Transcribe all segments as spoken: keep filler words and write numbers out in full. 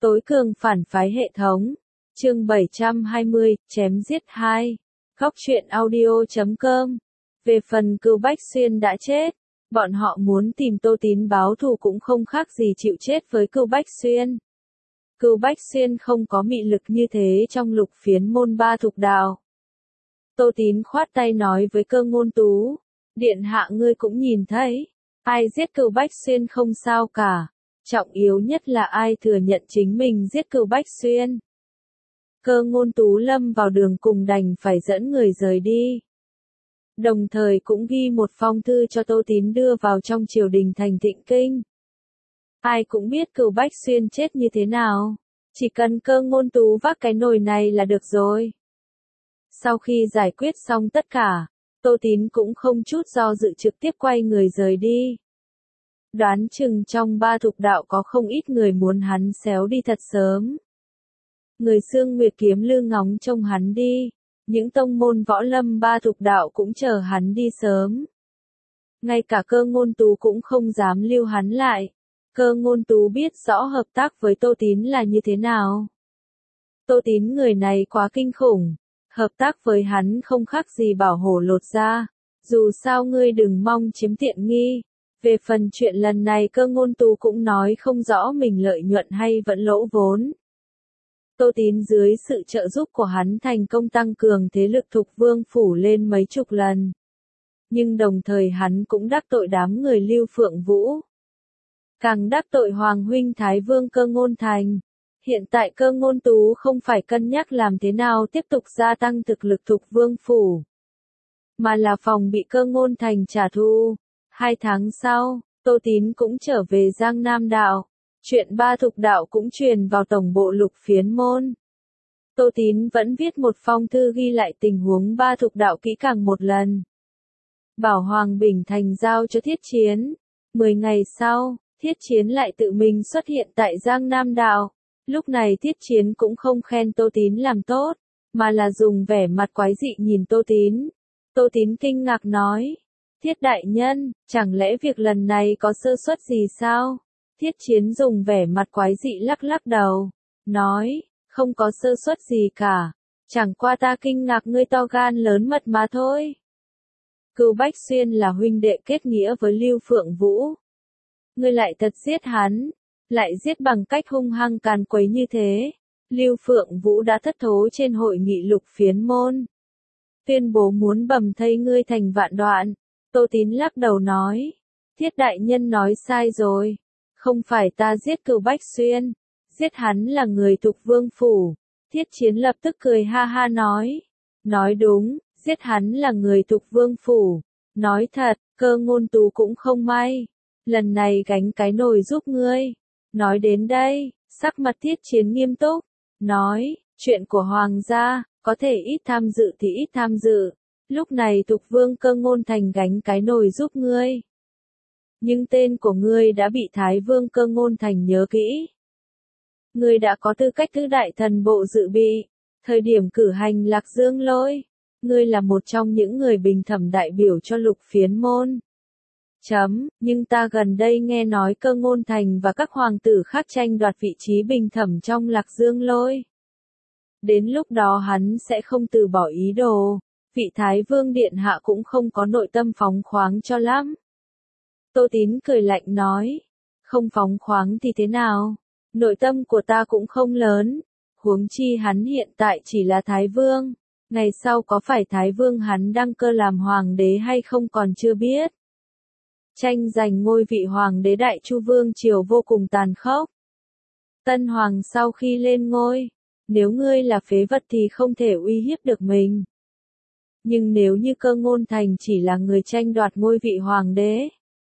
Tối cường phản phái hệ thống. Chương bảy trăm hai mươi, chém giết hai. Góc truyện audio chấm com. Về phần Cưu Bách Xuyên đã chết, bọn họ muốn tìm Tô Tín báo thù cũng không khác gì chịu chết với Cưu Bách Xuyên. Cưu Bách Xuyên không có mị lực như thế trong lục phiến môn ba thục đạo. Tô Tín khoát tay nói với Cơ Ngôn Tú, điện hạ ngươi cũng nhìn thấy, ai giết Cưu Bách Xuyên không sao cả, trọng yếu nhất là ai thừa nhận chính mình giết Cưu Bách Xuyên. Cơ Ngôn Tú lâm vào đường cùng đành phải dẫn người rời đi. Đồng thời cũng ghi một phong thư cho Tô Tín đưa vào trong triều đình thành Thịnh Kinh. Ai cũng biết Cưu Bách Xuyên chết như thế nào, chỉ cần Cơ Ngôn Tú vác cái nồi này là được rồi. Sau khi giải quyết xong tất cả, Tô Tín cũng không chút do dự trực tiếp quay người rời đi. Đoán chừng trong ba thục đạo có không ít người muốn hắn xéo đi thật sớm. Người Xương Nguyệt Kiếm Lư ngóng trông hắn đi, những tông môn võ lâm ba thục đạo cũng chờ hắn đi sớm. Ngay cả Cơ Ngôn Tú cũng không dám lưu hắn lại. Cơ Ngôn Tú biết rõ hợp tác với Tô Tín là như thế nào. Tô Tín người này quá kinh khủng, hợp tác với hắn không khác gì bảo hổ lột da, dù sao ngươi đừng mong chiếm tiện nghi. Về phần chuyện lần này Cơ Ngôn Tú cũng nói không rõ mình lợi nhuận hay vẫn lỗ vốn. Tô Tín dưới sự trợ giúp của hắn thành công tăng cường thế lực Thục Vương Phủ lên mấy chục lần. Nhưng đồng thời hắn cũng đắc tội đám người Lưu Phượng Vũ. Càng đắc tội Hoàng huynh Thái Vương Cơ Ngôn Thành. Hiện tại Cơ Ngôn Tú không phải cân nhắc làm thế nào tiếp tục gia tăng thực lực Thục Vương Phủ, mà là phòng bị Cơ Ngôn Thành trả thù. Hai tháng sau, Tô Tín cũng trở về Giang Nam Đạo. Chuyện ba thục đạo cũng truyền vào tổng bộ lục phiến môn. Tô Tín vẫn viết một phong thư ghi lại tình huống ba thục đạo kỹ càng một lần. Bảo Hoàng Bình Thành giao cho Thiết Chiến. Mười ngày sau, Thiết Chiến lại tự mình xuất hiện tại Giang Nam Đạo. Lúc này Thiết Chiến cũng không khen Tô Tín làm tốt, mà là dùng vẻ mặt quái dị nhìn Tô Tín. Tô Tín kinh ngạc nói, Thiết đại nhân, chẳng lẽ việc lần này có sơ suất gì sao? Thiết Chiến dùng vẻ mặt quái dị lắc lắc đầu, nói, không có sơ suất gì cả, chẳng qua ta kinh ngạc ngươi to gan lớn mật mà thôi. Cưu Bách Xuyên là huynh đệ kết nghĩa với Lưu Phượng Vũ. Ngươi lại thật giết hắn, lại giết bằng cách hung hăng càn quấy như thế. Lưu Phượng Vũ đã thất thố trên hội nghị lục phiến môn, tuyên bố muốn bầm thây ngươi thành vạn đoạn. Tô Tín lắc đầu nói, Thiết đại nhân nói sai rồi. Không phải ta giết Cưu Bách Xuyên, giết hắn là người Thục Vương Phủ. Thiết Chiến lập tức cười ha ha nói, nói đúng, giết hắn là người Thục Vương Phủ. Nói thật, Cơ Ngôn Tú cũng không may, lần này gánh cái nồi giúp ngươi. Nói đến đây, sắc mặt Thiết Chiến nghiêm túc, nói, chuyện của Hoàng gia, có thể ít tham dự thì ít tham dự. Lúc này Thục Vương Cơ Ngôn Thành gánh cái nồi giúp ngươi. Nhưng tên của ngươi đã bị Thái Vương Cơ Ngôn Thành nhớ kỹ. Ngươi đã có tư cách thứ đại thần bộ dự bị. Thời điểm cử hành Lạc Dương Lôi, ngươi là một trong những người bình thẩm đại biểu cho lục phiến môn. Chấm, nhưng ta gần đây nghe nói Cơ Ngôn Thành và các hoàng tử khác tranh đoạt vị trí bình thẩm trong Lạc Dương Lôi. Đến lúc đó hắn sẽ không từ bỏ ý đồ. Vị Thái Vương Điện Hạ cũng không có nội tâm phóng khoáng cho lắm. Tô Tín cười lạnh nói, không phóng khoáng thì thế nào, nội tâm của ta cũng không lớn, huống chi hắn hiện tại chỉ là Thái Vương, ngày sau có phải Thái Vương hắn đăng cơ làm Hoàng đế hay không còn chưa biết. Tranh giành ngôi vị Hoàng đế Đại Chu Vương triều vô cùng tàn khốc. Tân Hoàng sau khi lên ngôi, nếu ngươi là phế vật thì không thể uy hiếp được mình. Nhưng nếu như Cơ Ngôn Thành chỉ là người tranh đoạt ngôi vị Hoàng đế,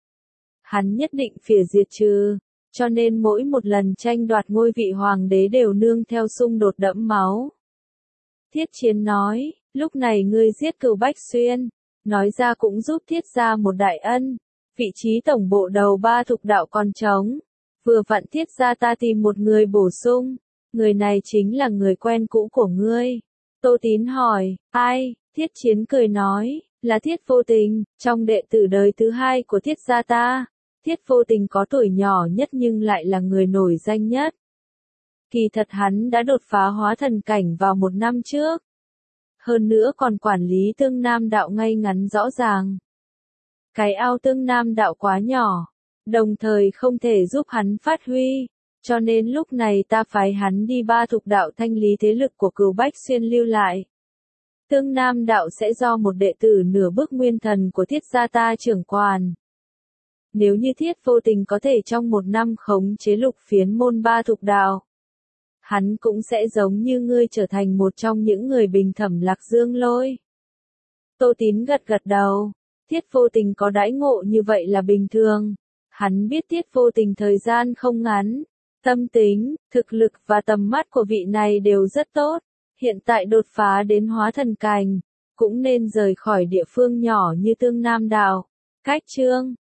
hắn nhất định phỉa diệt trừ, cho nên mỗi một lần tranh đoạt ngôi vị Hoàng đế đều nương theo xung đột đẫm máu. Thiết Chiến nói, lúc này ngươi giết Cưu Bách Xuyên, nói ra cũng giúp Thiết gia một đại ân, vị trí tổng bộ đầu ba thục đạo còn trống, vừa vặn Thiết gia ta tìm một người bổ sung, người này chính là người quen cũ của ngươi. Tô Tín hỏi, ai? Thiết Chiến cười nói, là Thiết Vô Tình, trong đệ tử đời thứ hai của Thiết gia ta. Thiết Vô Tình có tuổi nhỏ nhất nhưng lại là người nổi danh nhất. Kỳ thật hắn đã đột phá hóa thần cảnh vào một năm trước. Hơn nữa còn quản lý tương nam đạo ngay ngắn rõ ràng. Cái ao tương nam đạo quá nhỏ, đồng thời không thể giúp hắn phát huy, cho nên lúc này ta phái hắn đi ba thục đạo thanh lý thế lực của Cửu Bách Xuyên lưu lại. Tương nam đạo sẽ do một đệ tử nửa bước nguyên thần của Thiết gia ta trưởng quản. Nếu như Thiết Vô Tình có thể trong một năm khống chế lục phiến môn ba thục đạo, hắn cũng sẽ giống như ngươi trở thành một trong những người bình thẩm Lạc Dương Lôi. Tô Tín gật gật đầu, Thiết Vô Tình có đãi ngộ như vậy là bình thường. Hắn biết Thiết Vô Tình thời gian không ngắn, tâm tính, thực lực và tầm mắt của vị này đều rất tốt. Hiện tại đột phá đến hóa thần cảnh, cũng nên rời khỏi địa phương nhỏ như Tương Nam Đạo. Cách chương